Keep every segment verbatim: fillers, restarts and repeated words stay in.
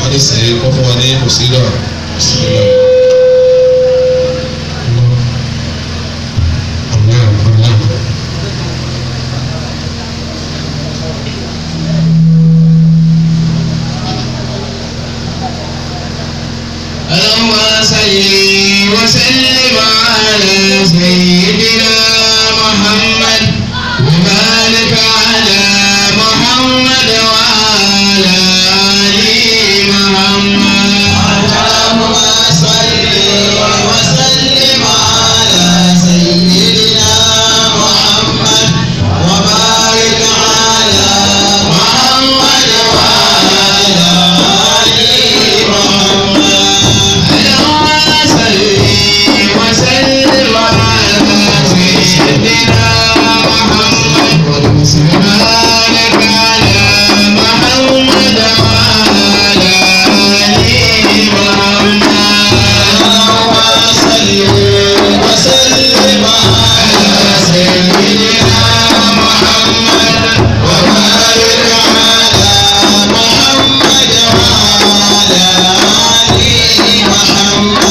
nísìnyí kọ́ fún wa ní kòsílà kòsílà. اللهم صل وسلم على سيدنا محمد وبارك على محمد وعلى آل محمد. اللهم صل وسلم على سيدنا محمد وبارك على محمد وعلى آل محمد. وسلم على سيدنا محمد وبارك على محمد وعلى آل محمد. اللهم صل وسلم على سيدنا محمد وبارك على محمد وعلى آل محمد.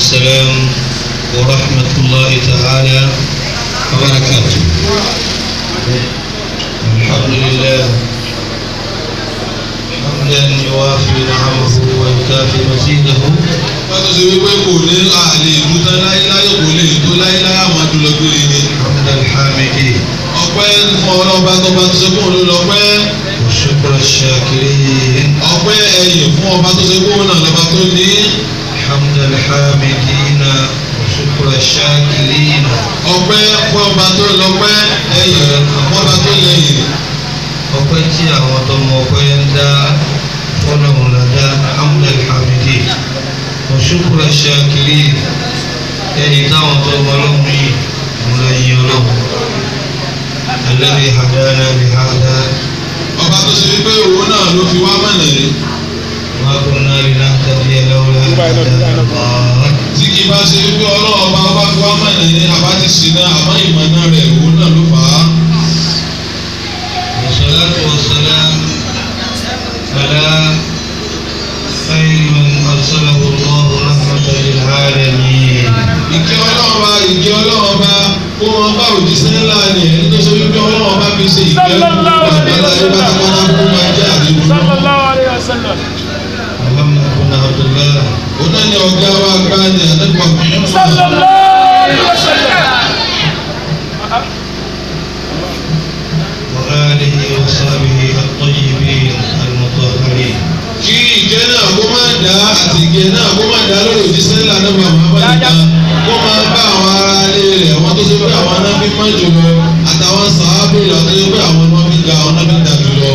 السلام ورحمة الله تعالى وبركاته. الحمد لله حمدا يوافي نعمه ويكافي مزيده. wọ́n tó ṣe wípé kò ní àlè ìmúta láéláé kò lè tó láéláé àwọn àdúrà gbére ni. حمد الحامدين ọpẹ́ fún ọlọ́ba tọba tó ṣe kó ló lọ́pẹ́. وشكر الشاكرين. ọpẹ́ ẹ̀yìn fún ọba tó ṣe kó náà lọ́ba tó ní. حمد الحامدين وشكر الشاكرين. ọpẹ́ fún ọba tó lọ́pẹ́ ẹ̀yìn fún ọba tó lẹ́yìn. ọpẹ́ tí àwọn tó mọ ọpẹ́ ń dá fọlọ́run la dá حمد الحامدين وشكر الشاكرين. ẹni táwọn tó mọ ọlọ́run yìí ń lọ yí ọlọ́run. الذي هدانا لهذا ọba tó ṣe wípé òun náà ló fi wá mọ̀nà rí. وما كنا لنهتدي لولا أن هدانا الله. tí kì í bá ṣe wípé ọlọ́run ọba ọba fi wá mọ̀nà ní àbá ti ṣìnà àmọ́ ìmọ̀nà rẹ̀ òun náà ló fà á. والصلاة والسلام على خير من أرسله الله رحمة للعالمين. ìkẹ́ ọlọ́run ọba ìkẹ́ ọlọ́run ọba kó wọn bá òjíṣẹ́ ńlá ni ẹni tó ṣe wípé ọlọ́run ọba fi ṣe ìkẹ́ àgbàlá yóò bá kápátá kó máa jẹ́ àdéhùn náà. محمد بن عبد الله òun náà ni ọ̀gá wa gbá ní àdẹ́gbà وآله وصحبه الطيبين المطهرين. kí ìkẹ́ náà kó máa dá àti ìkẹ́ náà kó máa dá lórí òjíṣẹ́ ńlá náà Muhammad nìkan kó máa bá àwọn ará ilé rẹ̀ àwọn tó ṣe pé àwọn náà fi máa jùlọ àtàwọn sàábì rẹ̀ tó ṣe pé àwọn náà fi ga àwọn náà fi dà jùlọ.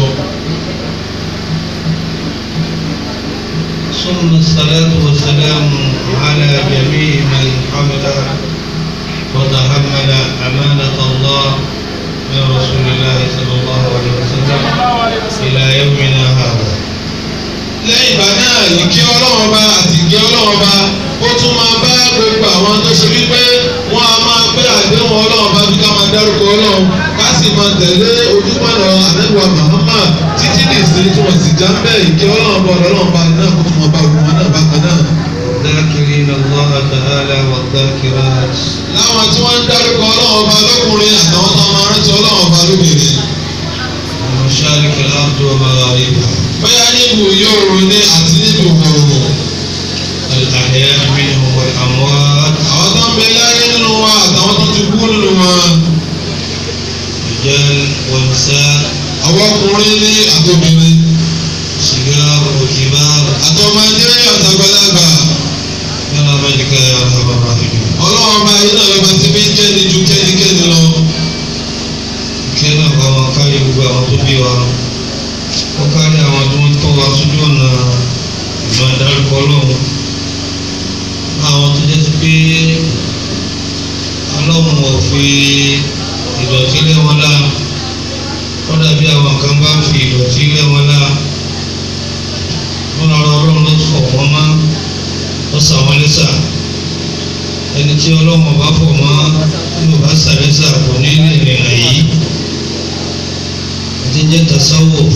ثم الصلاة والسلام على جميع من حمد وتحمل أمانة الله من رسول الله صلى الله عليه وسلم إلى يومنا هذا. lẹ́yìn ìgbà náà ìkẹ́ ọlọ́run ọba àti ìkẹ́ ọlọ́run ọba ó tún máa bá gbogbo àwọn tó ṣe wípé wọ́n á máa gbé àdéhùn ọlọ́run ọba bí ká máa dárúkọ ọlọ́run ká sì máa tẹ̀lé ojúmọ̀nà àdéhùn Muhammad títí nìsín tí wọ́n sì já ń bẹ́ ìkẹ́ ọlọ́run ọba ọlọ́run ọba náà kó tún máa bá gbogbo wọn náà bákan náà. الذاكرين الله تعالى والذاكرات. láwọn tí wọ́n ń dárúkọ ọlọ́run ọba lọ́kùnrin àtàwọn tó máa rántí ọlọ́run ọba lóbìnrin. ومشارق الأرض ومغاربها. bóyá níbu yóò ní àti níbu òòrùn. الأحياء منهم والأموات. àwọn tó ń bẹ láyé nínú wa àtàwọn tó ti kú nínú wa. رجال ونساء. àwọn ọkùnrin ní àtòbìnrin. صغار وكبار. àtọmọdé àtàgbàlagbà. برحمتك يا أرحم الراحمين. ọlọ́run ọba yìí náà lọ́ba tí bí ń kẹ́ni ju kẹ́nikẹ́ni lọ. kẹ́nà bá wọn kárí gbogbo àwọn tó bí wa ó kárí àwọn tó ń tọ́ wa sójú ọ̀nà ìmọ̀ ìdárúkọ lọ́hùn àwọn tó jẹ́ pé ọlọ́run ò fi ìdọ̀tí lé wọn lá wọ́n dàbí àwọn kan bá fi ìdọ̀tí lé wọn lá wọ́n lọ́rọ̀ ọlọ́run ló fọ̀ wọ́n mọ́ ó sà wọ́n lẹ́sà ẹni tí ọlọ́run ọba fọ̀ mọ́ yóò bá sàlẹ́sà kò ní lè rìn àyí tí ń jẹ́ tasawuf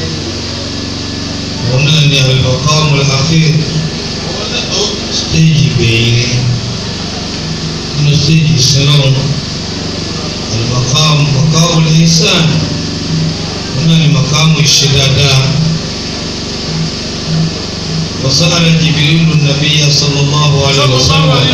òun náà ni al-maqam al-akhir stéèjì gbẹ̀yìn nínú stéèjì sílọ́run al-maqam maqam al-ihsan òun náà ni maqam ìṣe dáadáa. وسأل جبريل النبي صلى الله عليه وسلم.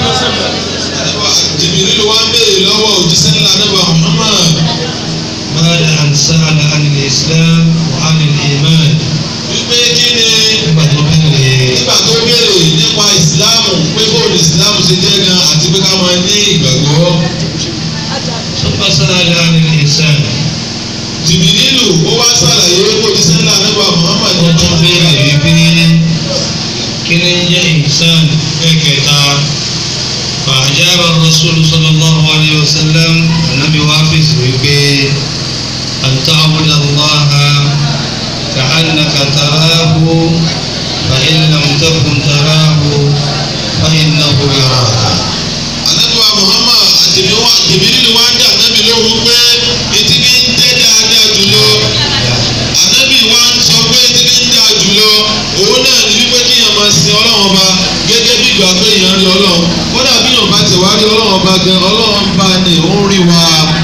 جبريل wá béèrè lọ́wọ́ òjíṣẹ́ ńlá Ànábì Muhammad. بعد أن سأل عن الإسلام وعن الإيمان. wípé kí ni nígbà tó béèrè nígbà tó béèrè nípa ìsìláàmù pé bóòlù ìsìláàmù ṣe jẹ́ gan àti pé ká máa ní ìgbàgbọ́. ثم سأل عن الإحسان. Jìbìrìlù ó wá ṣàlàyé pé òjíṣẹ́ ńlá Ànábì Muhammad wọ́n tún béèrè wípé kí ni ń jẹ́ ìsán ẹ̀kẹta. فأجاب الرسول صلى الله عليه وسلم النبي وافز wípé أن تعبد الله كأنك تراه فإن لم تكن تراه فإنه يراك. Ànábì Muhammad àti Jìbìrìlù wá ń dá Ànábì lóhùn pé etí bí ń jẹ́ dáadáa jùlọ. Ànábì wá ń sọ pé etí bí ń dáa jùlọ òun náà ní wípé kí èèyàn máa sin Ọlọ́run ọba gẹ́gẹ́ bí ìgbà pé èèyàn rí ọlọ́run kódà bí yóò bá ti wá rí ọlọ́run ọba gan ọlọ́run bá ní òun rí wa.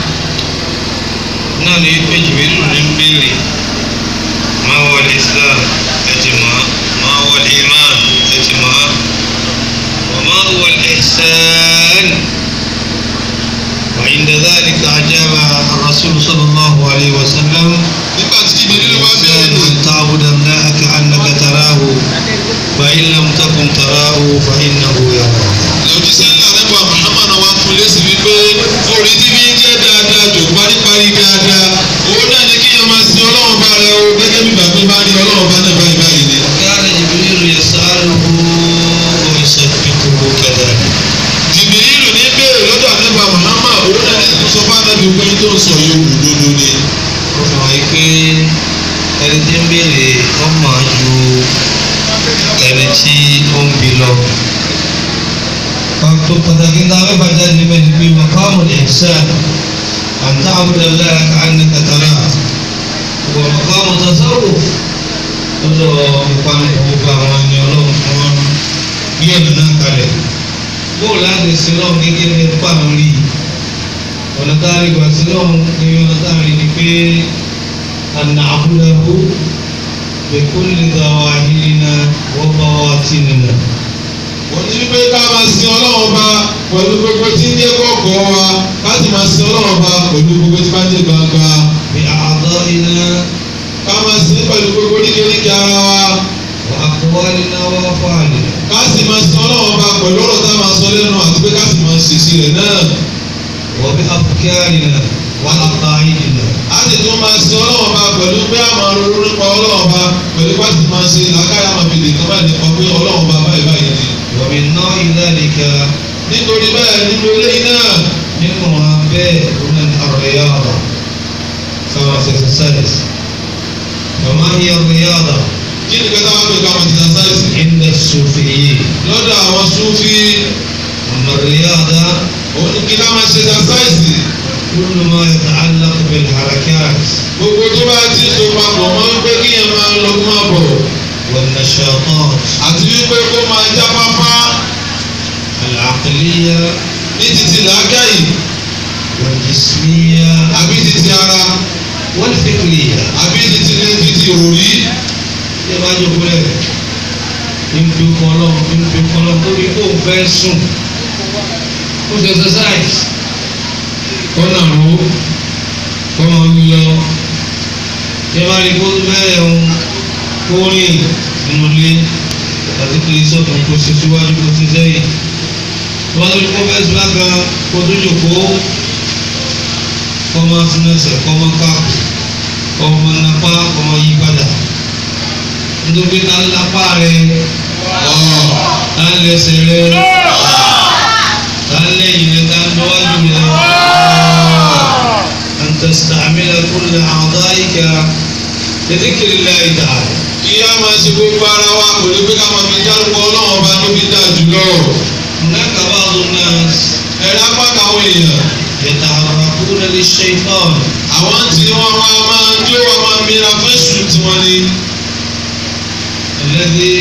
náà ní péjì méjì ní béèrè máa wọlé Islam ẹ ti mọ̀ máa wọlé iman ẹ ti mọ̀ wa ma huwa al-ihsan. وعند ذلك أجاب الرسول صلى الله عليه وسلم الإحسان أن تعبد الله كأنك تراه فإن لم تكن تراه فإنه يراك. lòjíṣẹ́ ńlá nípa Muhammad wa fún lẹ́sìn wípé orí tí fi ń jẹ́ dáadáa jò paríparí dáadáa òun náà ni kí ẹ máa sin ọlọ́run bá rẹ o gẹ́gẹ́ bí bàbá bá rí ọlọ́run bá náà báyìí báyìí ni. كان جبريل يسأله ويصدقه كذلك. Jìbìrìlù ní bẹ́ẹ̀ lọ́dọ̀ àdébà Muhammad òun náà ní sọ fún ànábì pé tó ń sọ yóò wù lódò ni. ó fi hàn yí pé ẹni tí ń béèrè ọmọ ju ẹni tí ó ń bi lọ. pàtó pàtàkì náà mẹ́fà jáde níbẹ̀ ni pé maqamu al-ihsan an ta'buda Allaha ka'annaka tarahu wa maqamu tasawwuf lọ́dọ̀ ìpanu gbogbo àwọn ẹni ọlọ́run fún wọn bí ọ̀nà náà kalẹ̀. bóòlù láti sin lọ́wọ́ gẹ́gẹ́ bí ẹ̀fọ́ àwọn rí ọ̀nà tá a rí gbà sin lọ́wọ́ ní ọ̀nà tá a rí ni pé àná àbúdáwó bikulli zawahirina wa bawatinina. wọ́n ní wípé ká máa sin ọlọ́run bá pẹ̀lú gbogbo tí ń jẹ́ kọ̀ọ̀kọ̀ wa ká sì máa sin ọlọ́run bá pẹ̀lú gbogbo tí bá ń jẹ́ gbangba. bi a'dha'ina ká máa sin pẹ̀lú gbogbo oríkèéríkèé ara wa. wa aqwalina wa af'alina. ká sì máa sin ọlọ́run bá pẹ̀lú ọ̀rọ̀ tá a máa sọ lẹ́nu àti pé ká sì máa ṣèṣì rẹ̀ náà. wa bi afkarina wa aqaidina. a sì tún máa sin ọlọ́run bá pẹ̀lú pé a máa ronú nípa ọlọ́run bá pẹ̀lú pé a sì máa ṣe làákàyà máa fi lè kán báyìí nípa pé ọlọ́run bá báyìí báyìí ni. wa min na'i dhalika nítorí bẹ́ẹ̀ nínú eléyìí náà nínú wọn bẹ́ẹ̀ òun ni ar-riyada kama exercise. wa ma hiya ar-riyada kí ni kẹta wọn pè ká máa ti ta sáyẹ̀sì. inda as-sufiyyin. lọ́dọ̀ àwọn súnfí أما الرياضة òun ni kí ká máa ṣe ta sáyẹ̀sì. كل ما يتعلق بالحركات gbogbo tó bá ti so papọ̀ mọ́ wípé kí yẹn máa lọ kó máa bọ̀ والنشاطات àti wípé kó máa já pápá العقلية ní títí làákàyè والجسمية àbí títí ara والفكرية. àbí títí ní títí òrí. ṣé máa jókòó rẹ̀ ń fi kọ́lọ́ ń fi kọ́lọ́ torí kó fẹ́ sùn kó ṣe exercise kọ́nà ro kọ́nà lọ ṣé máa rí kó bẹ́ẹ̀ ń kó rìn nínú ilé àti kí sọ̀tún kó ṣe síwájú kó ṣe sẹ́yìn wọ́n tó kó fẹ́ sùn lága kó tó jókòó kọ́ máa sún ẹsẹ̀ kọ́ máa káàkó kọ́ máa napá kọ́ máa yí padà nítorí ká lápá rẹ ká lẹ́sẹ̀ rẹ ká lẹ́yìn rẹ ká lọ́wọ́jú rẹ an tastamila kulla a'dha'ika li dhikrillahi ta'ala. kí á máa ṣe gbogbo ara wa kò ní pé ká máa fi dárúkọ ọlọ́run ọba tó fi dáa jùlọ. hunaka ba'du an-nas ẹ̀rọ apá káwọn èèyàn yataharrakuna lish-shaytan. àwọn tí wọ́n wá máa jó wọn máa mìíràn fẹ́ sùn tí wọ́n ní. الذي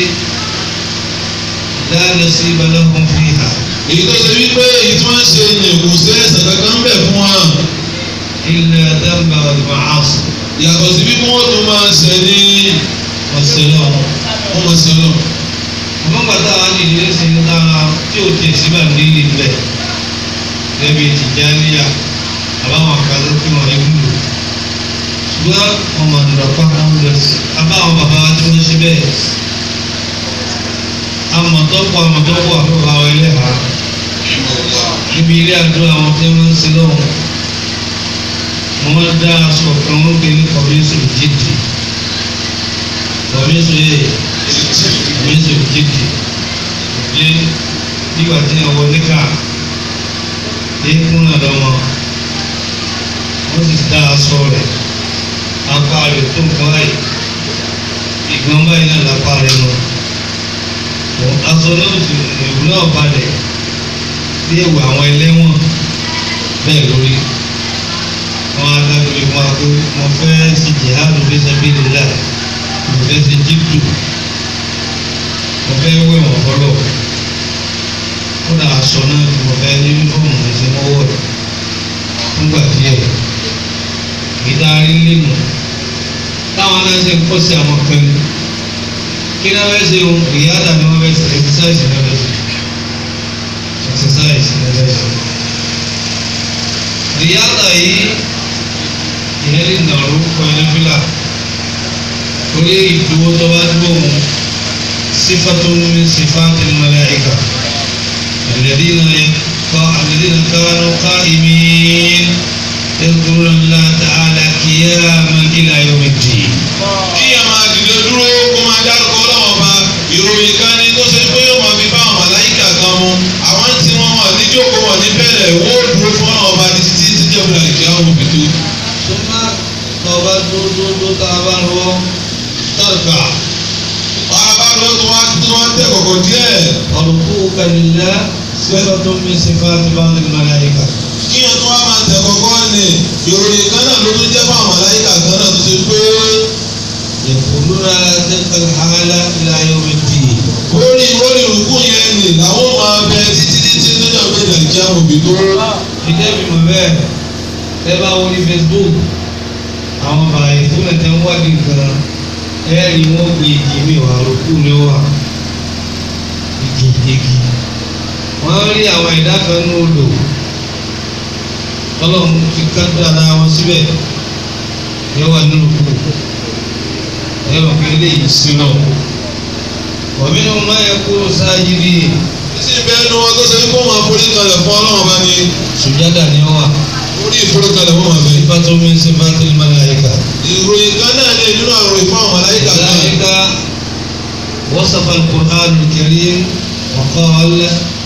لا نصيب لهم فيها èyí tó ṣe wípé èyí tí wọ́n ń ṣe ní kò sí ẹ̀ṣẹ̀ kankan bẹ̀ fún wa. إلا ذنب والمعاصي. yàtọ̀ sí bí wọ́n tún máa ṣe ní والسلام. wọ́n máa ṣe lọ. àmọ́ gbàtà wà ní ìdílé sí ní dára tí ò tẹ̀ síbà nílé ilẹ̀ lẹ́bi Tìjàníyà àbáwọn àkàlù kí wọ́n yẹ wúlò ṣùgbọ́n ọmọ ìdọ̀pá wọn lọ sí àbáwọn bàbá wa tí wọ́n ṣe bẹ́ẹ̀ amọ̀tọ́pọ̀ amọ̀tọ́pọ̀ àbúrò àwọn ẹlẹ́hà níbi ilé àdúrà àwọn tí wọ́n ń sin lọ́wọ́ wọ́n dá aṣọ kan wọ́n gbé ní kọ̀míṣù jíjì kọ̀míṣù yẹ kọ̀míṣù jíjì lé nígbà tí wọ́n wọ níkà éékún náà lọ́mọ wọ́n sì dá aṣọ rẹ̀ apá rẹ̀ tó nǹkan báyìí ìgbọ́n báyìí náà lápá rẹ̀ lọ aṣọ náà sì ìlú náà balẹ̀ bí ẹ̀wù àwọn ẹlẹ́wọ̀n bẹ́ẹ̀ lórí wọn adágbére fún wa pé mo fẹ́ ṣe jihadu fi sabilillah mo fẹ́ ṣe jíìpù mo fẹ́ wẹ̀ wọ́n fọlọ́ kódà aṣọ náà ni mo fẹ́ ní yúnífọ̀mù ẹ̀sìn mọ́wọ́ rẹ̀ nígbà díẹ̀ ìdarí lẹ́nu táwọn náà ṣe ń kọ́ sí àwọn kan ní kí náà fẹ́ ṣe ohun ìyáàdà ni wọ́n fẹ́ ṣe exercise ní wọ́n fẹ́ ṣe exercise ní wọ́n fẹ́ ṣe ìyáàdà yìí ìyẹn lè nà orúkọ ẹni fílà orí ìdúró tó bá dúró mu sífàtún min sífàtil màláíkà alladhina alladhina kanu qa'imin yadhkuruna Allah ta'ala qiyaman ila yawmiddin. kí a máa dìde dúró kó máa dárúkọ ọlọ́wọ́ ọba ìròyìn kan ní tó ṣe pé yóò máa fi bá àwọn màláíkà kan mu àwọn tí wọ́n wà ní jókòó wọ̀ ní bẹ̀rẹ̀ wọ́n dúró fún ọlọ́wọ́ ọba ní títí tí jẹ́ òun àìkè àwọn òbí tó. sọ́mà tọ́ba dúdúdú tá a bá lọ tàrkà. bàbá lọ tó wá tó wá tẹ̀ kọ̀kọ̀ díẹ̀. ọ̀rùkú kàlílá sífàtún min sífàtil màláíkà. kí wọn tó wá máa tẹ̀ kọ̀kọ̀ ni ìròyìn kan náà ló tún jẹ́ fún àwọn màláíkà kan náà tó ṣe pé. يقولون على تلك الحالة إلى يوم الدين. orí orí ìrùkú yẹn ni làwọn máa bẹ títí títí lọ́jọ́ ìgbẹ́jà ìkí àwọn òbí tó. ìjẹ́ mi mọ̀ bẹ́ẹ̀ ẹ bá wọlé Facebook àwọn bàyè tó mẹ̀tẹ́ ń wádìí gan ẹ rí wọn gbé igi mi wà rúkú ni ó wà igi igi wọ́n rí àwọn ẹ̀dá kan ní odò ọlọ́run ti ká dára wọn síbẹ̀ yẹ wà nínú kú ẹ mọ̀ pé eléyìí sí náà wọ̀mí ni wọ́n máa yẹ kó sáájú bí títí bẹ́ẹ̀ ni wọ́n tó ṣe kó máa forí kalẹ̀ fún ọlọ́run bá ní. sùjádà ni ó wà. orí ìforíkalẹ̀ wọ́n máa bẹ̀. sífàtún min sífàtil màláíkà. ìròyìn kan náà ní nínú àwọn ìròyìn fún àwọn màláíkà kan. ذلك وصف القرآن الكريم وقال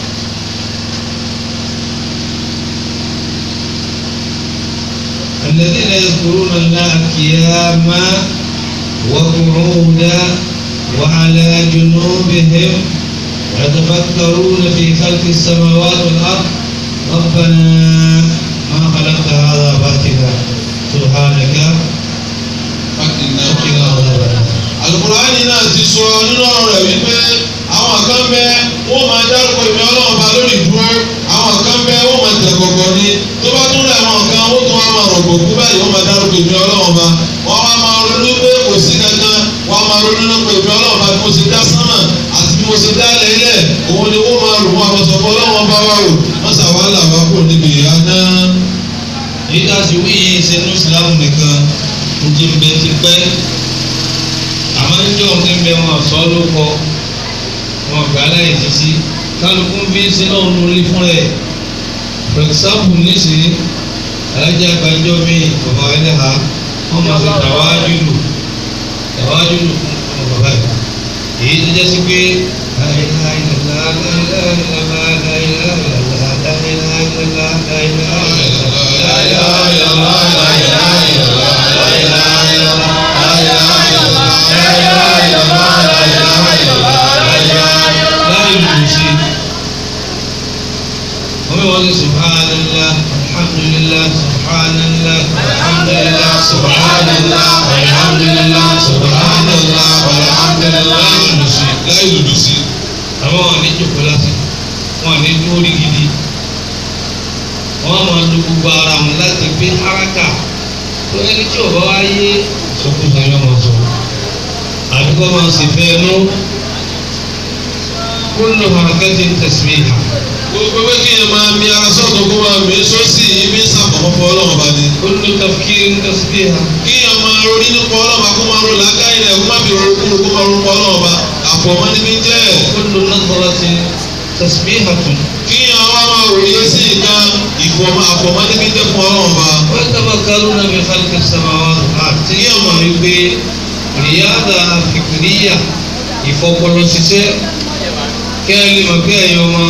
الذين يذكرون الله قياما وقعودا وعلى جنوبهم يتفكرون في خلق السماوات والأرض ربنا ما خلقت هذا باطلا سبحانك فقنا عذاب النار. Al-Qur'ani náà ti sọ nínú ọ̀rọ̀ rẹ̀ wípé àwọn kan bẹ wọ́n máa dárúkọ ìmọ̀ ọlọ́run bá lórí ìdúró àwọn kan bẹ wọ́n máa tẹ̀ kọ̀kọ̀ ni tó bá tún rẹ̀ àwọn kan ó tún wá máa rọ̀gbọ̀ kú báyìí wọ́n máa dárúkọ ìmọ̀ ọlọ́run bá wọ́n wá máa ronú pé kò sí kankan wọ́n máa ronú nípa ìmọ̀ ọlọ́run bá bí mo ṣe dá sánmà àti bí mo ṣe dá lẹ́lẹ̀ òun ni wọ́n máa rò wọ́n àbọ̀sọ̀ fún ọlọ́run bá wà rò wọ́n ṣàwálà wá kò níbi ìyá náà. èyí tá a sì wí yìí ṣe ní ìsìlámù nìkan ń jí bẹ ti pẹ́ àmọ́ níjọ́ ní bẹ wọn sọ ló kọ wọn gbà láyé títí kálukú bí ń sin náà ń lórí fún rẹ̀ for example nísìnyí alájà àgbàjọ mi bàbá ẹlẹ́hà wọ́n máa fi tàwájú lò tàwájú lò fún ọmọ bàbá yìí èyí tó jẹ́ sí pé subhanallah alhamdulillah subhanallah alhamdulillah subhanallah alhamdulillah subhanallah alhamdulillah láì lòdù sí. àwọn wà ní jòkó lásán wọn ní lórí gidi wọn máa lo gbogbo ara wọn láti gbé haraka tó ẹni tí ò bá wá yé sọkúsọ yọ wọn sọ àdúgbò máa sì fẹ́ nú kullu harakatin tasbiha. gbogbo pé kí ẹ máa mi ara sọ́tún kó máa mi sọ́sì ibi sàkóso fún ọlọ́run bá ní. kullu tafkirin tasbiha. kí ẹ máa ronú nípa ọlọ́run bá kó máa ro làákàyè rẹ̀ kó máa fi ronú kó máa ronú pa ọlọ́run bá àfọ̀mọ́ níbi jẹ́. kullu nadratin tasbihatun. kí ẹ wá máa ròyìn sí nǹkan ìfọ̀mọ́ àfọ̀mọ́ níbi jẹ́ fún ọlọ́run bá. wa yatafakkaruna fi khalqis samawati wal ardi. tí yóò máa rí pé riyada fikriya ìfọpọlọ ṣiṣẹ́ kí ẹ lè mọ̀ pé ẹ̀yin ọmọ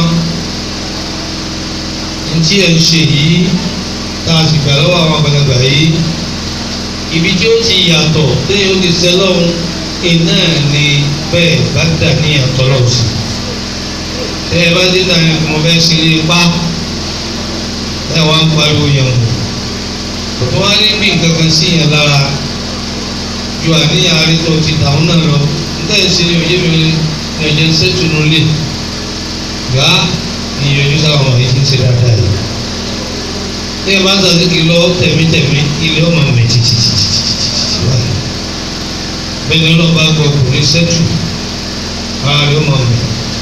ntí ẹ̀ ń ṣe yìí tá a sì gbà lọ́wọ́ àwọn àgbàlagbà yìí ibi tí ó ti yàtọ̀ téèyàn ó ti ṣe lọ́hùn iná ni bẹ́ẹ̀ bá dà ní àtọ́lọ́ sí tẹ́ ẹ bá dé dàní mo fẹ́ ṣe lé pa ẹ wá ń pariwo yẹn wò tó wá ní bí nǹkan kan sí yẹn lára ju àníyàn arítọ́ ti dàún náà lọ níta ìṣe ni òye mi ní ọjọ́ ìṣètùnú lè gbà ìyọjú sáwọn èyí tí ń ṣe dáadáa yìí tí ẹ bá ń sàdékì lọ tẹ̀mítẹ̀mí ilé ọmọ mi títítítítítí báyìí bẹ́ẹ̀ ni ọlọ́ba gbọ́ ọkùnrin sẹ́tù ara rẹ̀ ọmọ mi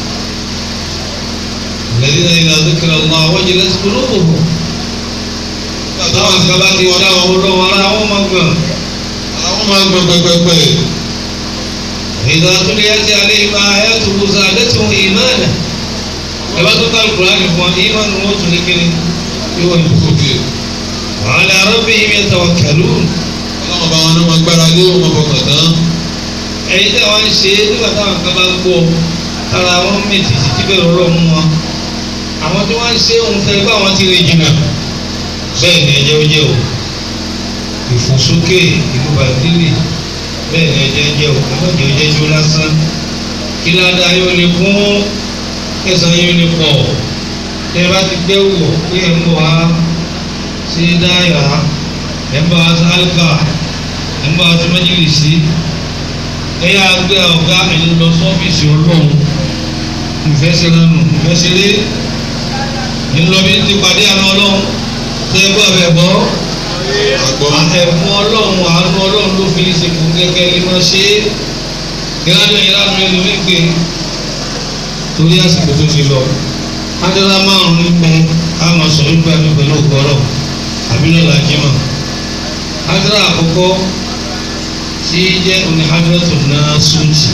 lẹ́yìn náà ìlà àdókèrè ọ̀nà àwọn jẹ́lẹ́ ti kúrò òhù táwọn àgbà ti dá wọn lọ́wọ́ ara wọn máa gbọ̀n àwọn máa gbọ́ pẹ́pẹ́pẹ́. ìdá tó lè yá sí alẹ́ ìmọ̀ ayẹ́tù wùsà lẹ́tùn ìmọ̀ọ́nà ẹ bá tó kálù kúránì fún ọ ìmọ̀ọ́nù wọn tún ní kíni yóò wọ́n ìbùkún bí i. wàhálà arọ́bì yìí mi tàwọn kẹlú. ọlọ́run bá wọn ní wọn gbára lé wọn fọkàn tán. ẹ̀yin tí wọ́n ń ṣe nígbà táwọn kan bá ń gbọ́ ara wọn méjì títí bẹ́ẹ̀ lọ́rọ̀ mú wọn. àwọn tí wọ́n ń ṣe òun fẹ́ bá wọn ti rìn jìnnà. bẹ́ẹ̀ ni ẹjẹ́ ó jẹ́ o ìfòsókè ìlú bàdílì bẹ́ẹ̀ ni ẹjẹ́ jẹ́ o ẹgbẹ́jẹ́ ó jẹ́ jó lásán kí ládàá yóò lè kún kẹsàn-án yóò lè pọ̀ tẹ́ ẹ bá ti gbé wò pé ẹ ń bọ̀ wá sí dáyà ẹ ń bọ̀ wá sí alika ẹ ń bọ̀ wá sí májèlésì ẹ yà gbé ọ̀gá ẹni lọ sọ́fíìsì ọlọ́run ìfẹsẹ̀lẹ́nu ìfẹsẹ̀lẹ́ ńlọbí ti pàdé àná ọlọ́run tẹ́ ẹ gbọ́ abẹ́ gbọ́ àtẹ̀fún ọlọ́run àánú ọlọ́run ló fi ṣe kù gẹ́gẹ́ ní wọ́n ṣe é ìlànà ìlànà ẹni wípé torí àsìkò tó ti lọ adéla márùn nípa àmọ́ sọ wípé àbí pẹ̀lú ògbọ́rọ̀ àbílẹ̀ làjímọ̀ adéla àkọ́kọ́ tí jẹ́ oní adéla tó náà súnjì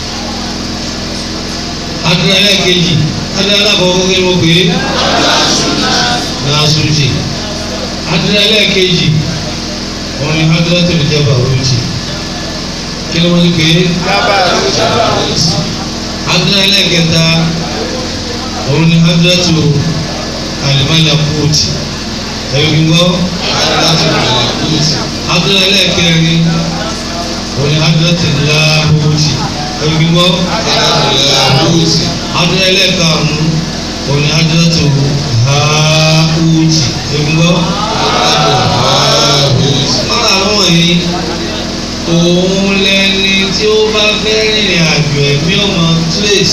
adéla ẹlẹ́ẹ̀kejì adéla alákọ̀ọ́kọ́ kí wọ́n pè é náà súnjì adéla ẹlẹ́ẹ̀kejì òun ni adéla tó lè jẹ́ bàrújì kí ló wọ́n ti pè é adéla ẹlẹ́ẹ̀kẹta òun ni adratu alimalakuti ẹ̀yìn gbọ́ adratu alimalakuti adúlá ẹlẹ́ẹ̀kẹrin òun ni adratu lahuti ẹ̀yìn gbọ́ adratu lahuti adúlá ẹlẹ́ẹ̀karùn-ún òun ni adratu hahuti ẹ̀yìn gbọ́ adratu hahuti. mọ́ra àwọn yìí òun lẹni tí ó bá fẹ́ rìnrìn àjò ẹ̀mí ọmọ trace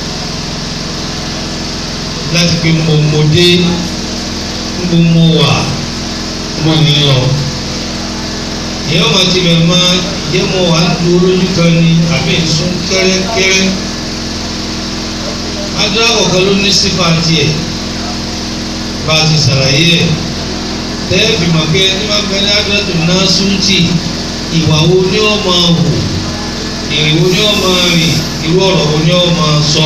láti pe mo mo dé mo mo wà mo ní lọ ìyá ọmọ tí bẹ máa yẹ mo wà ń dúró lójú kan ní àbí ìsún kẹ́rẹ́kẹ́rẹ́ adúlá kọ̀ọ̀kan ló ní sífà tiẹ̀ bá a ti ṣàlàyé ẹ̀ tẹ́ẹ̀ fi mọ̀ pé ní máa bẹ̀rẹ̀ adúlá tó ná súntì ìwà wo ni ó máa hù ìrìn wo ni ó máa rìn irú ọ̀rọ̀ wo ni ó máa sọ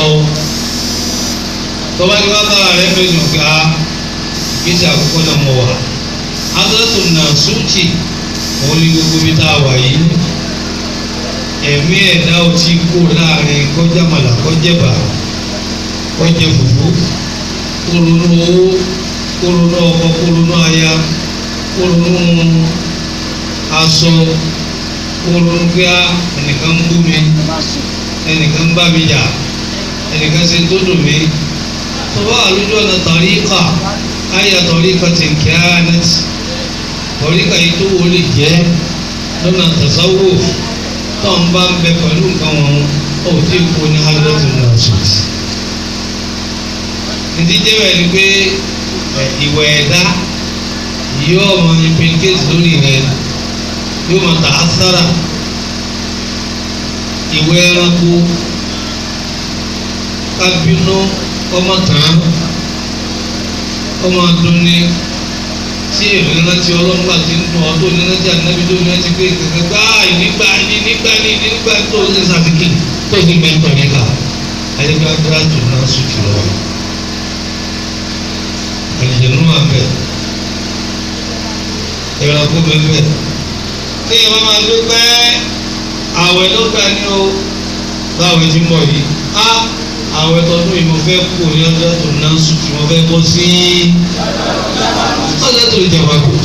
tọ́ba ní wákà rẹ̀ fẹ́ẹ́ nù ká gbèsè àkókò náà mọ̀ wá adúlọ́tò náà súnjì òun ní gbogbo bí tá a wà yìí ẹ̀mí ẹ̀dá ò tí kó láàrin kọjá màlà kọjẹ̀bà kọjẹ fùfú kóronú owó kóronú ọkọ kóronú aya kóronú aṣọ kóronú gbéa ẹnìkan ń bú mi ẹnìkan ń bá mi jà ẹnìkan ṣe tó dùn mí. سواء لجونا طريقة أي طريقة كانت طريقة يتوه للجاه لنا تصوف طنبان بفلون كمان أو تكون حضرة الناسوس نتيجة بأنك ìwẹ̀ ẹ̀dá yóò máa implicate lórí rẹ̀ yóò máa ta àsára ìwẹ̀ ẹranko kábínú ọmọ tán ọmọ dunni tí èmi rántí ọlọ́mọba ti ń dùn ọ́ tó ní rántí ànábi tó ní rántí pé kẹ̀kẹ́ gbá ìnígbà ní nígbà ní nígbà tó ní sàtìkì tó ní mẹ́tọ̀ níkà ayélujára gbára tó náà sùtì lọ́wọ́ àlìjẹ̀nú wà bẹ̀ ẹ̀rọ̀kú bẹ̀ tí ìyẹn bá máa gbé pẹ́ àwẹ̀ ló gbà ní o báwẹ̀ ti mọ̀ yìí á àwẹ̀ tọdún yìí mo fẹ́ kú ní ọjọ́ tó ná sùtì mo fẹ́ bọ́ sí ọjọ́ tó lè jẹun àgbò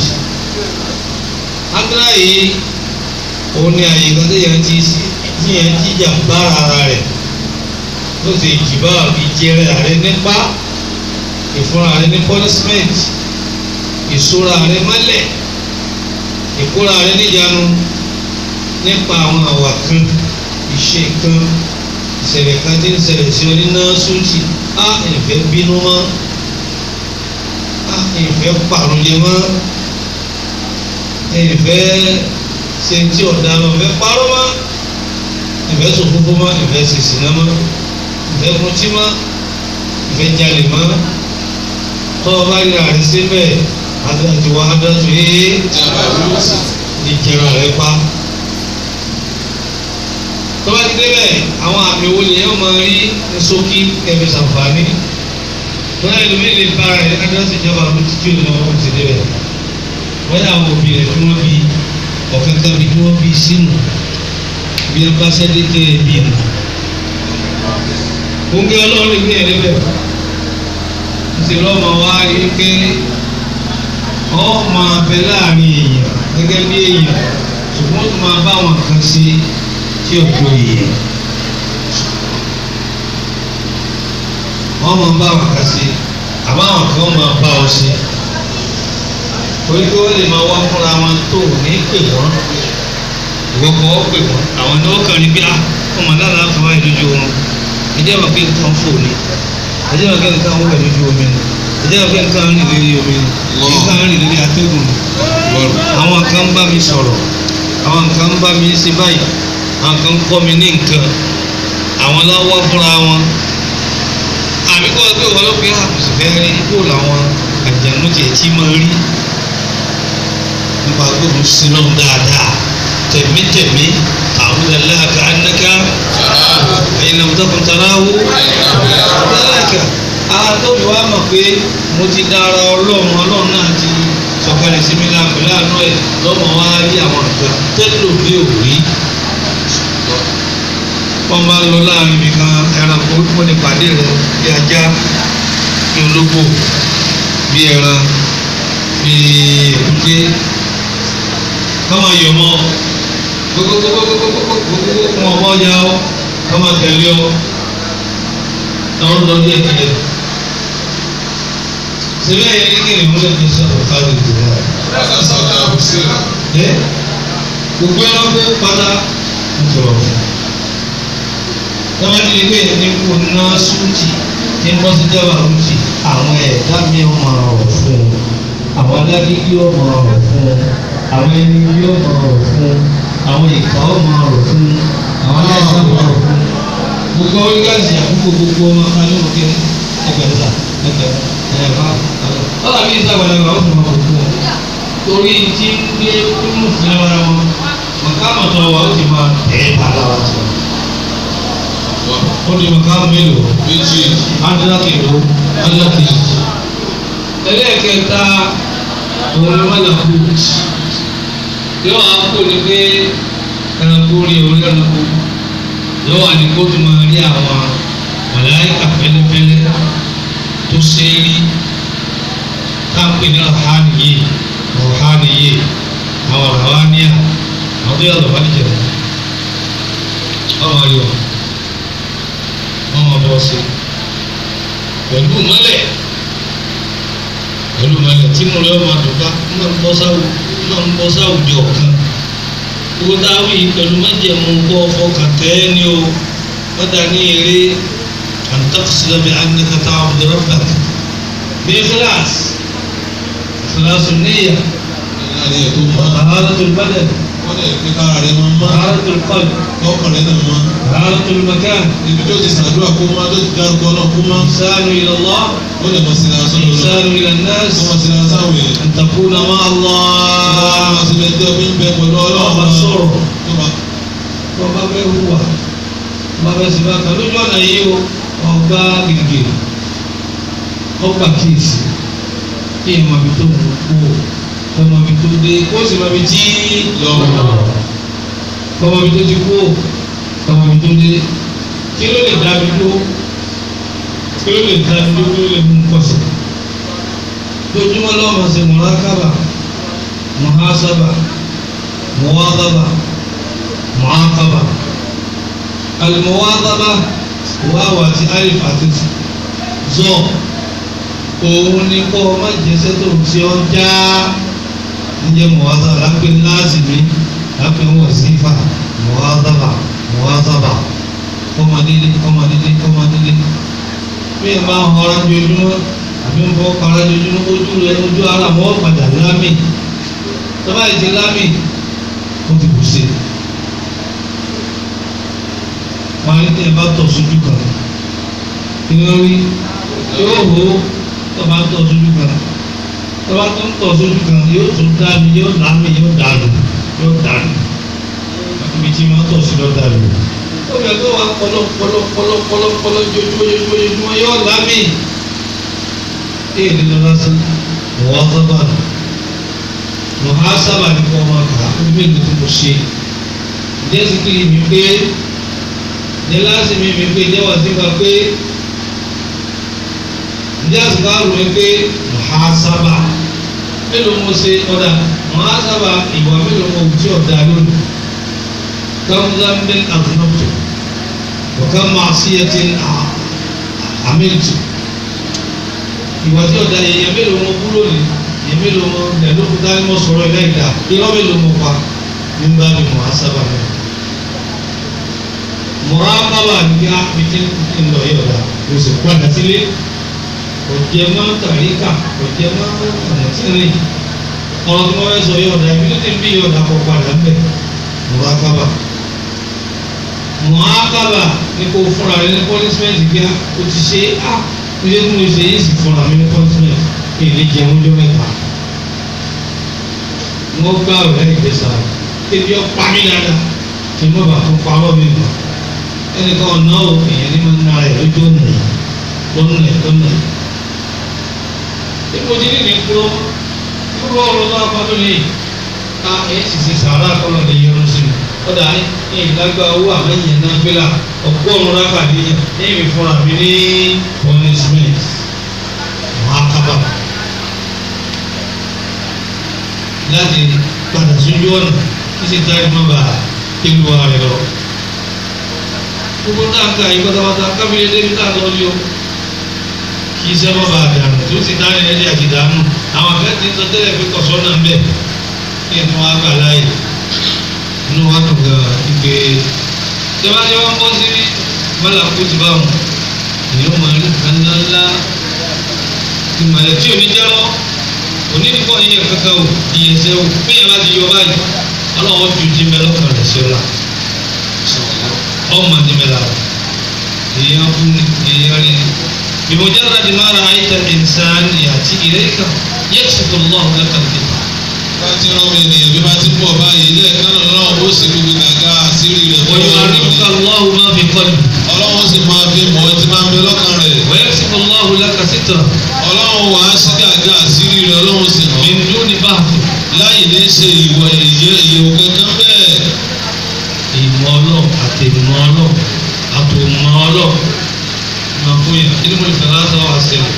akíra yìí òun ni àyè kan tó yẹn ti tí yẹn jíjà bára ara rẹ̀ ló ti jìbá ìjẹrẹ ààrẹ nípa ìfúnra rẹ̀ ní punishment ìṣúra rẹ̀ mọ́lẹ̀ ìkóra rẹ̀ níjànú nípa àwọn àwà kan ìṣe kan ìṣẹ̀lẹ̀ kan tí ń ṣẹlẹ̀ sí oníná súnjì á ìfẹ́ bínú mọ́ á ìfẹ́ pàrọ̀jẹ mọ́ ìfẹ́ ṣe tí ọ̀dà mọ́ ìfẹ́ parọ́ mọ́ ìfẹ́ sòfófó mọ́ ìfẹ́ ṣèṣìnà mọ́ ìfẹ́ mutí mọ́ ìfẹ́ jalè mọ́ tọ́ ọ bá rí àrẹ síbẹ̀ adájú wa adájú yé ìjẹra rẹ pa tọ́ bá ti débẹ̀ àwọn àmì wo lè yẹn máa rí ní ṣókí kẹfì ṣàǹfààní bóyá ìlú mi lè bára ẹ̀ adúlọ́sì ìjọba ló ti tún ìlú ọmọ ti débẹ̀ bóyá àwọn òbí rẹ̀ tí wọ́n bí ọ̀kan kan bí wọ́n bí sínú bí wọ́n bá sẹ́dí tẹ́ ẹ bí nù. Gbogbo ọlọ́run lè gbé ẹ̀rí bẹ̀ ṣe lọ́mọ wá rí pé ọ máa bẹ láàrin èèyàn gẹ́gẹ́ bí èèyàn ṣùgbọ́n tó máa bá wọn kan sí tí ò tó yẹ. Wọ́n máa bá wọn kan sí àmọ́ àwọn kan máa bá ọ sí. Torí pé wọ́n lè máa wá fúnra wọn tó ní pè wọ́n. Ìwọ́kọ̀ ọ́ pè wọ́n. Àwọn ni wọ́n kàn ní bí ọmọ lára fún wa ìdójú wọn. Ìjẹ́ wọn pé nǹkan fò ní. Ìjẹ́ wọn pé nǹkan wọ̀ lójú omi ni. Ìjẹ́ wọn pé nǹkan rìn lórí omi ni. Nǹkan rìn lórí atẹ́gùn ni. Àwọn kan bá mi sọ̀rọ̀. Àwọn kan bá mi ṣe báyìí. Àwọn kan kọ́ mi ní nǹkan. Àwọn láwọ́ fúnra wọn. Àbí kọ́ ẹ pé wọ́n ló pé àkùsù fẹ́ rí kó làwọn àjẹmú tiẹ̀ tí máa rí. Nípa pé mo sin lọ́n dáadáa. Tẹ̀mítẹ̀mí àwọn ẹlẹ́àkà ẹnẹ́ká. Ẹ̀yin náà tó kún taráwó. Ẹlẹ́àkà àtọ́jú wa mọ̀ pé mo ti dára ọlọ́run ọlọ́run náà ti sọ̀kalẹ̀ sí mi láàpẹ̀ láàánú ẹ̀ lọ́mọ wa rí àwọn àgbà tẹ́lẹ̀ bí ò rí. Wọ́n bá lọ láàrin mi kan ẹranko wọ́n ní pàdé rẹ̀ bí ajá bí ológbò bí ẹran bí èkúté kọ́mọ yọ̀ mọ́ gbogbogbogbogbogbogbogbogbò fún ọmọ ọjà ọ kọ́mọ tẹ̀lé ọ lọ́rùn lọ́dún ẹ̀kẹ́lẹ́ síbẹ̀ yẹn kékeré múlẹ̀ ní sọ̀rọ̀ káàdì ìdìbò rẹ̀ gbogbo ẹranko pátá ń sọ̀rọ̀ fún tọ́wọ́n ní ilé ní kó ná súnjì ní bọ́sídẹ́wà rújì àwọn ẹ̀dá mi ò máa rọ̀ fún un àwọn adágídí ò máa rọ̀ fún un àwọn ẹni bí ò máa rọ̀ fún un àwọn ìka ò máa rọ̀ fún un àwọn aláìsàn máa rọ̀ fún un gbogbo oríkàsì àkókò gbogbo ọmọ alóòkè ẹgbẹ̀ta ẹgbẹ̀ta ẹ̀fà ọ̀là bí ìsàgbàlagbà ó tún máa rọ̀ fún un torí tí ń gbé kúrú fún ara wọn mọ̀kámọ̀tọ̀ wa ó ti máa tẹ̀ bá lára tó ó di mọ̀kámù mélòó méjì adúlákèló adúlákèló ẹlẹ́ẹ̀kẹta òun ló má là kú yóò wá kó ni pé ẹranko rí orí ẹranko yóò wá ní kó tó máa rí àwọn màláíkà pẹ́lẹ́pẹ́lẹ́ tó ṣe é rí táǹpì ní ọ̀hánìyé ọ̀hánìyé àwọn ọ̀hánìyà àwọn tó yàtọ̀ wálé jẹ̀rẹ̀ ọmọ ayọ̀ ọmọ bọ́ sí pẹ̀lú mọ́lẹ̀ pẹ̀lú mọ́lẹ̀ tí mo lọ́wọ́ máa dùn ká ń bọ́ sáwùjọ kan owó táwí pẹ̀lú májẹ̀mú kọ́ fọkàn tẹ́ ni o wọ́n dà ní eré àǹtàkùsílẹ̀ bí anìkàtà ọ̀dọ́rọ̀fà bí kíláàsì kíláàsì níyà àhálàtò ìbàdàn àhálàtò ìkọlù àhálàtò ìmọ̀kán ibi tó ti sàdúrà kó má tó ti dárúkọ náà kó má ìsánu ila Allah ó lè mọ̀ síra sọ́dọ̀ lọ ìsánu ila nas ó mọ̀ síra sáwọn èèyàn an takuna ma Allah ọlọ́run àti bẹ́ẹ̀ bí ń bẹ pẹ̀lú ọba ọlọ́run sọ̀rọ̀ tó bá tó bá fẹ́ hùwà bá fẹ́ sì bá kan lójú ọ̀nà yìí o ọgbà gírígírí ọgbà kíyèsí kí ẹ̀ mọ̀ bí tó ń kú o kọ́ mọ̀ bí tó dé kó sì mọ̀ bí tí lọ́wọ́ kọ́ mọ̀ bí tó ti kú o kọ́ mọ̀ bí tó dé kí ló lè dá mi dó kí ló lè dá mi dó kí ló lè mú pọ̀sẹ̀ lójúmọ́ lọ́wọ́ ṣe mùrákábà muhasaba muwadaba muaqaba almuwadaba wáwà àti alif àti zọ òun ni kọ́ ọ má jẹsẹ́ tó ń ṣe ọ́ já níjẹ́ muwadaba lápẹ́ láàzìmí lápẹ́ wọ̀sífà muwadaba muwadaba ọmọ dídí ọmọ dídí ọmọ dídí bí ẹ bá ń họra ojoojúmọ́ àbí ń bọ́ para ojoojúmọ́ ojú rẹ ojú ara wọ́n padà lámì tọ́ba ìdí lámì ó ti kù sí wọn ní tí ẹ bá tọ̀ sójú kan kí ni ó rí yóò hó tọ́ba tọ̀ sójú kan tọ́ba tó ń tọ̀ sójú kan yóò tún dá mi yóò lámì yóò dànù yóò dànù ibi tí wọ́n tọ̀ sí lọ́ọ́ dànù ó bẹ̀ tó wà pọ̀lọ́ pọ̀lọ́ pọ̀lọ́ pọ̀lọ́ pọ̀lọ́ jojúmọ́ jojúmọ́ jojúmọ́ yóò lámì èyí ló lásán wọ́n sábà wọ́n á sábà ní kọ́ ọmọ àgbà ó bí èlò tó kò ṣe jẹ́sí kiri mi pé ní láti mi mi pé jẹ́wọ́ sí wa pé jẹ́sí ká rò mí pé wọ́n á sábà mélòó mo ṣe ọ̀dà wọ́n á sábà ìwà mélòó mo tí ọ̀dà lónìí kámúzámbé àtúnọ̀tò ọ̀ká máa sí ẹ̀ tí àmẹ́tù ìwà tí ọ̀dà èèyàn mélòó mo kú lónìí èèyàn mélòó mo ẹ̀dókúta ni mo sọ̀rọ̀ ẹ̀dá ìdá irọ́ mélòó mo pa nígbà mi mọ̀ á sábà mẹ́. mọ̀ á bábà ní á fi tí ń lọ yẹ̀ ọ̀dà kò sì padà sílé kò jẹ mọ́ tàríkà kò jẹ mọ́ ọ̀nà tí ń rìn ọ̀rọ̀ tí wọ́n fẹ́ sọ yẹ̀ ọ̀dà ibi tó ti ń bí yẹ̀ ọ̀dà kò padà ń bẹ̀ mọ̀ á bábà. mọ̀ á bábà ní kò fúnra rẹ ní pọ́lísímẹ́ǹtì bí o ti ṣe á mo ṣe tún mo ṣe yìí sì fúnra mi ní pọ́lísímẹ́ǹtì kí n lè jẹun ọjọ́ mẹ́ta. wọ́n gbá ọ̀rẹ́ ìgbésà ebi ọ̀pá mi dáadáa tí mo bá tún parọ́ mi mọ̀ ẹnìkan ọ̀nà èèyàn ní máa ń na ẹ̀ lójú ọ̀nà yìí lọ́nà ẹ̀ lọ́nà ẹ̀. ipò tí nìyí kúrò kúrò ọ̀rọ̀ náà pàtó ní ká ẹ̀ sì ṣe sàárà kọ́nà lè yọrù sí mi ọ̀dà ní ìlágbá owó àmẹ́yìn náà gbéra ọ̀pọ̀ ọ̀run rákàdé ní ìmì fúnra mi ní punishment wọ́n á kábà láti padà sójú ọ̀nà kí sì tá ìmọ̀ bá ìlú wa rẹ̀ lọ. gbogbo náà ká yí pátápátá kábíyé débi tá a lọ ní o kì í sẹ́wọ́n bá a dànù tó sì dáná ẹni àti dànù àwọn akẹ́kọ̀ọ́ ti sọ tẹ́lẹ̀ pé kọ̀sọ́ náà ń bẹ̀ kí ẹ̀ tó wá gbà láàyè inú wa tó ga ìgbé tẹ́wájú wọn bọ́ sí bọ́lá kó ti bá wọn èyí ó máa ń kan ńláńlá ìmọ̀lẹ̀ tí ò ní jẹ́ lọ òní nìkan yíyan kankan o ìyẹnsẹ́ o bíyẹn bá ti yọ báyìí ọlọ́wọ́ ju ti mẹ́ lọ́kàn rẹ̀ sí ọ̀la ọmọ ti mẹ́ la èèyàn fún èèyàn rí ìmọ̀jára di máa ra ayé tẹ̀ ìnsán àti ìrẹ́kà yẹ́sùkú lọ́wọ́ lẹ́kàn nípa. bá ti rán mi ènìyàn bí bá ti ń bọ̀ báyìí ilé ẹ̀ka náà lọ́wọ́ ó sì gbogbo gàgà àṣírí rẹ̀ fún ọ̀yọ́ àríkà lọ́wọ́ máa fi kọ́ni. ọlọ́run sì máa fi mọ̀ ẹ́ tí máa ń bẹ lọ́kàn rẹ̀. wẹ́ẹ́ sì fún lọ́wọ́ lẹ́kàn síta. ọlọ́run wà á sí gàgà àṣírí rẹ̀ ọlọ́run sì mọ̀. mi dúró ní báàkì. láì ní ṣe ìwọ ìyẹ ìyẹ̀wò kankan bẹ́ẹ̀. ìmọ̀ ọlọ́ àti ìmọ̀ ọlọ́ àtòmọ̀ ọlọ́ máa fún yà kí ni mo lè fẹ́ láti wá sílẹ̀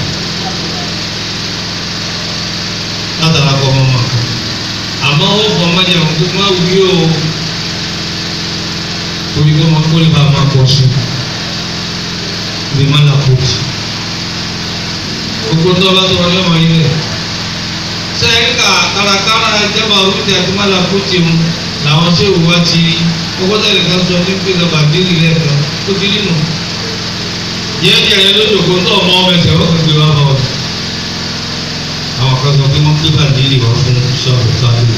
látara kọ́ ọmọ mọ̀ àmọ́ ó fọ ọmọdé àwọn tó máa wí o torí kó máa kó lè bá a máa pọ̀ sí ibi má là kó tì gbogbo tó bá tó wọn ní ọmọ yìí rẹ̀ sẹ́yìn ká kárakára ìjọba orúkọ àti má là kó tì mu làwọn ṣé òwú wá ti rí gbogbo tẹ̀lé ká sọ ní pé lọ́ba àbílì rẹ̀ kan ó ti rí nù yẹ́n jẹ́ ẹ lójú kó tó ọmọ ọmọ ẹsẹ̀ ó kàn gbé wá bọ̀ àwọn kan sọ pé wọ́n gbé bàbílì wá fún ṣọ́ọ̀bù fábílì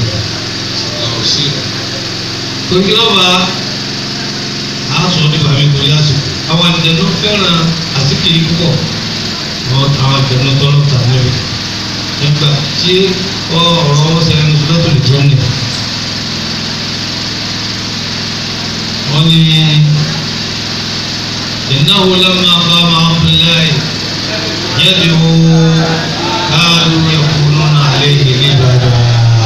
torí ọba aṣọ nípa mi torí àsìkò àwọn àjẹnú fẹ́ràn àsìkiri púpọ̀ àwọn àjẹnú tọ́lọ̀ tà lórí nígbà tí ọ̀rọ̀ wọn ṣe ẹnu tó lè jẹ́ ní. wọ́n ní ìnáwó lọ́mọ àbámọ́ abdullahi yẹ́dìwó káàdùn ẹ̀kọ́ lọ́nà àlẹ́ ìdílé dáadáa.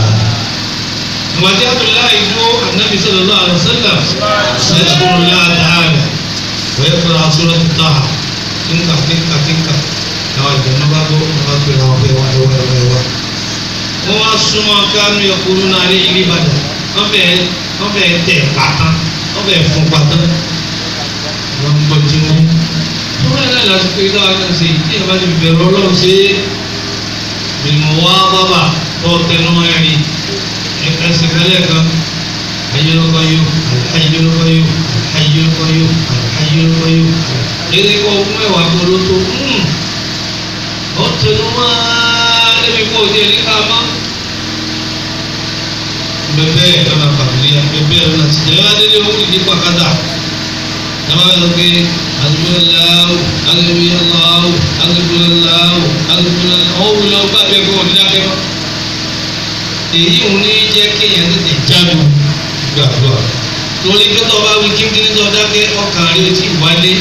وجاء الله يدعو النبي صلى الله عليه وسلم يذكر الله تعالى ويقرأ سورة طه تنكا تنكا تنكا àwọn ìjọba bá bọ́ wọn bá gbé àwọn ọbẹ̀ wá ẹwà ẹwà ẹwà wọ́n wá súnmọ́ kánú ẹkùnrin náà lé ilé Ìbàdàn wọ́n fẹ́ wọ́n fẹ́ tẹ̀ pátán wọ́n fẹ́ fún pátán wọ́n gbọ́ tí wọ́n wọ́n fẹ́ náà lásìkò ìlú àwọn náà ṣe ìdí ìbá ti bẹ̀rù Ọlọ́run ṣe é bìnnú wá bábà tó tẹnu ẹ̀rí ẹsẹ̀ kẹlẹ́ kan Hayyul Qayyum Hayyul Qayyum Hayyul Qayyum Hayyul Qayyum èyí kọ́ fún mẹ́wàá kó ló tó ó tẹnu máa níbi kó o jẹ́ ní ká má bẹ́ẹ̀ ẹ̀ máa fàmìlíà bẹ́ẹ̀ ẹ̀ máa ti jẹ́ wá délé owó ìdí pàkátà ẹ̀ máa lọ pé alhamdulilayi alhamdulilayi alhamdulilayi alhamdulilayi ọ̀hún wúlò ọgbà bẹ́ẹ̀ kó o ní dákẹ́ mọ́ èyí ò ní jẹ́ kéèyàn tètè jáde gbàdúrà torí pé tó bá wí kíkiri tó dákẹ́ ọkàn rí o ti wálé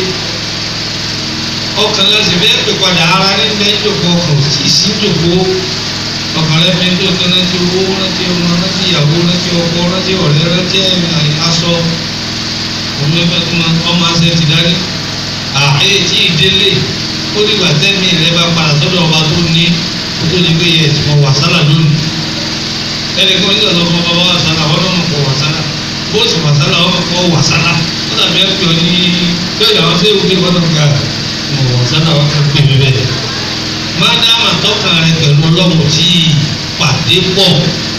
ọkàn láti bẹ́ẹ̀ pè padà ara ní bẹ́ẹ̀ jòkó ọkàn ò tí ì sí jòkó ọkàn rẹ fi ń tó kan rántí owó rántí ọmọ rántí ìyàwó rántí ọkọ rántí ọ̀rẹ́ rántí aṣọ òun ló fẹ́ tó máa ọmọ àṣẹ ti dárí ààyè tí ì délé ó dìgbà tẹ́mi rẹ bá padà sọ́dọ̀ ọba tó ní ó tó di pé yẹ ti mọ wàsálà lónìí ẹnì kan nígbà tó fọ bàbá wàsálà wọn náà mọ̀ pọ̀ wàsálà bó ti wàsálà wọn mọ̀ pọ̀ wàsálà wọn tàbí ẹ pè ọ ní bẹ́ẹ̀ làwọn ṣé ìwé wọn náà ga mọ̀ wàsálà wọn kàn pè mí bẹ́ẹ̀ má dáàmà tọ́ka rẹ pẹ̀lú ọlọ́run tí pàdé pọ̀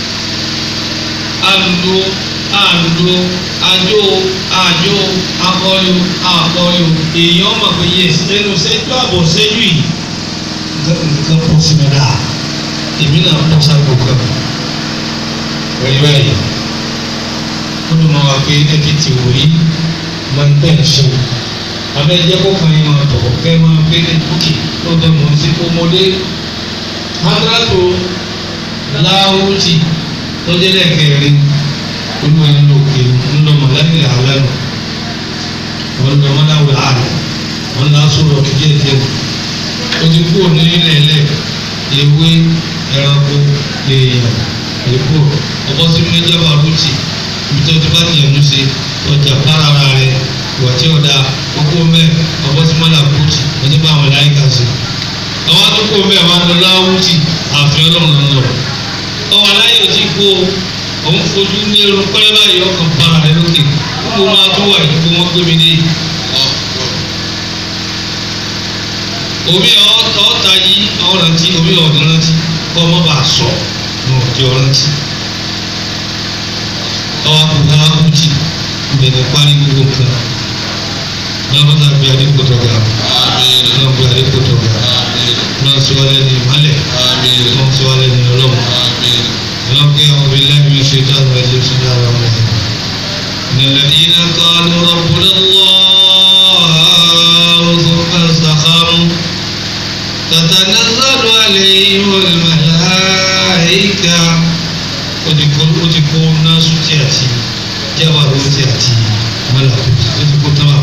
àlùdó àlùdó àjò àjò akọyò akọyò èèyàn mọ̀ pé yẹ ẹnu sẹ́jú àbọ̀ sẹ́jú yìí nǹkan pọ̀ sí mi dáa èmi náà pọ̀ sáàgbọ̀ kan wẹ́yẹ́ wẹ́yẹ́ ó ló máa wá pé ẹbí ti wò yí máa ń tẹ̀ ṣe abẹ́jẹ́ kó kan yín máa tọ̀ kẹ́ máa gbé ní búkì tó bẹ mọ̀ sí ọmọdé hadratu láwùjì tó jẹ́ lẹ́kẹ̀ẹ́rin olú ẹni lókè ńlọ mọ̀lẹ́bí àlẹ́nu wọn lọ mọ́láwù àlẹ́ wọn lọ sọ̀rọ̀ kíjẹ́ ìjẹun ó ti kú òní nílẹ̀ ilẹ̀ ewé ẹranko èèyàn èkó ọkọ sí méjì àbárùtì ibi tó ti bá tiẹ̀ mú ṣe ọjà párara rẹ̀ ìwà tí ọ̀dà kókó mẹ́ ọkọ sí mọ́là kùtì wọ́n ti bá àwọn láyìíká sí àwọn àtúkò mẹ́ àwọn àdọ́láwùtì àfihàn ọlọ́run lọ ọwọ́ aláyè ò tí kó òun fojú ní irun pẹ́rẹ́ báyìí ọkàn para rẹ̀ lókè kó máa tó wà ní kó wọ́n gbé mi dé. omi ọ̀ọ́ta yìí ọ̀rántí omi ọ̀ọ́rántí kọ́ ọmọ bá sọ ní ọ̀dí ọ̀rántí. ọwọ́ àkùkọ àkùtì ìbẹ̀rẹ̀ parí gbogbo nǹkan. lọ́wọ́ náà gbé adékòtò ga lọ́wọ́ gbé adékòtò ga lọ́wọ́ sí wálé ní ìmọ̀lẹ̀ lọ́wọ́ sí wálé ní ọlọ́run. لقد أعوذ بالله من الشيطان الرجيم بسم الله الرحمن الرحيم إن الذين قالوا ربنا الله ثم استقاموا تتنزل عليهم الملائكة وتكون الناس تأتي جبروت تأتي ملكوت وتكون تمام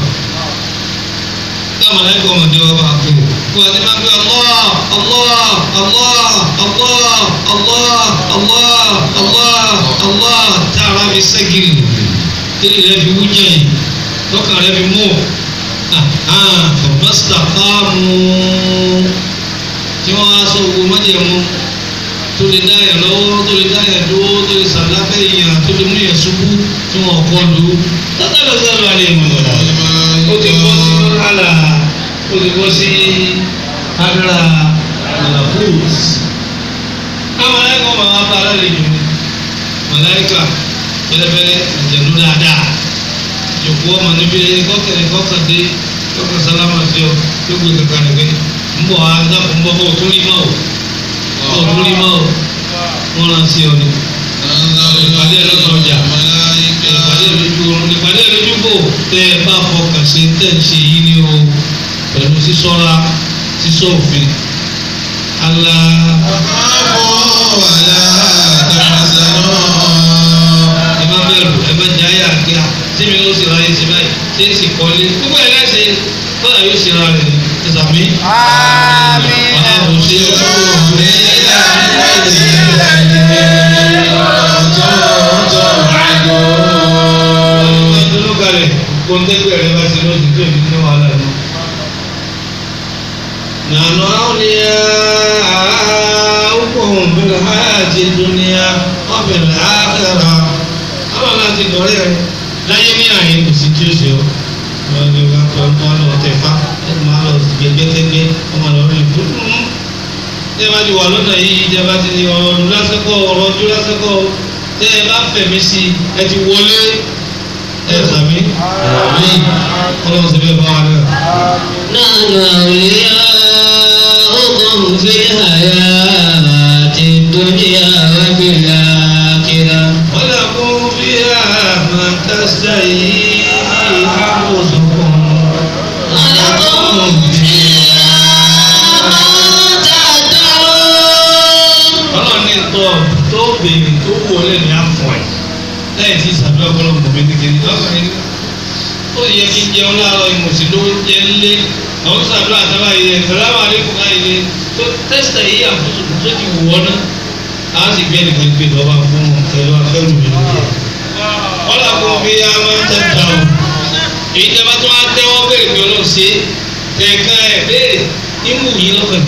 كما يقول من جواب عقله وهذا ما الله الله الله الله الله الله الله الله تعالى بسجل كل الذي وجه ذكر الذي مو آه فما استقاموا كما سووا مجمو تولي دايا لو تولي دايا دو تولي سلافيا تولي ميا سبو ثم قالوا تتنزل عليهم الملائكة وتقول على olùkọ́sí agbára malakut àwọn ẹ̀kọ́ máa wá bá alálejò ní màláìkà fẹ́lẹ́fẹ́lẹ́ àjẹ̀nú dáadáa jòkó ọmọ níbi kọ́kẹ́rẹ́ kọ́kàndé kọ́kàn sálámà sí ọ tó gbé kankan rẹ̀ ń bọ̀ wá dákun ń bọ̀ bọ̀ tó rí mọ́ ò tó rí mọ́ ò wọ́n rán sí ọ ni ìpàdé ẹlọ́sọ̀ ọjà ìpàdé ẹlójú oorun ìpàdé ẹlójú bò tẹ́ ẹ bá fọkàn sí tẹ̀ ń ṣe yí ni o pẹ̀lú sísọ́ra sísọ́ òfin alá ẹ má bẹ̀rù ẹ má jẹ́ ayé àgbẹ̀ tí mi ó sì ra ẹ̀ sí báyìí tí ẹ sì kọ́lé gbogbo ẹ̀ lẹ́sẹ̀ kọ́lá yóò ṣe ra rẹ̀ ẹ sàmí. wàá ò ṣe ọjọ́ òní kọ́ńtẹ́gbẹ̀ rẹ̀ bá ti lọ́sí tó ìdí ní wàhálà náà. nànú àwòrán bẹ̀rẹ̀ àti dúníà wọ́n bẹ̀rẹ̀ àkàrà àwọn láti dọ̀rẹ́ rẹ̀ láyé ní àyè kò sí tí ó ṣe ọ́ wọ́n ní wọ́n tó ń tọ́ lọ tẹ̀fá ẹ̀ máa lọ gbẹgbẹ́gbẹ́ ọmọ lọ rìn fún un. ṣé bá ti wà lọ́nà yìí ìjọba ti ní ọ̀rọ̀ ọdún lásìkò ọ̀rọ̀ ọdún lásìkò tẹ́ ẹ bá fẹ̀mí sí ẹ ti wọlé ẹ sàmí àmì ọlọ́run sì bẹ́ẹ̀ bá wa náà. نحن أولياؤكم في الحياة الدنيا وفي الآخرة ولكم فيها ما تستهي أنفسكم ولكم فيها ما تدعون. ọlọ́run ní tọ́ tó bèrè tó wọlé ní àfọ̀ ẹ̀ lẹ́yìn tí ìsàbí ọ̀pọ̀lọpọ̀ mi kékeré lọ́kùnrin ó yẹ kí n jẹun láàárọ̀ ìmọ̀sí ló jẹ lé àwọn sàbí àtàwọn ayé ẹ̀ sàlámà àlékún ayé tó tẹ́sítà yìí àfúnṣe tó ti wù ọ́ náà á sì gbé nìkan gbé lọ́ba fún ẹ̀rọ afẹ́rù mi lóye. wọ́n là kó fi yá máa ń tẹ̀ta o èyí tẹ́ bá tó wá tẹ́wọ́ bèrè pé ọlọ́run ṣe kẹ̀kẹ́ ẹ̀ béèrè nímú yìí lọ́kàn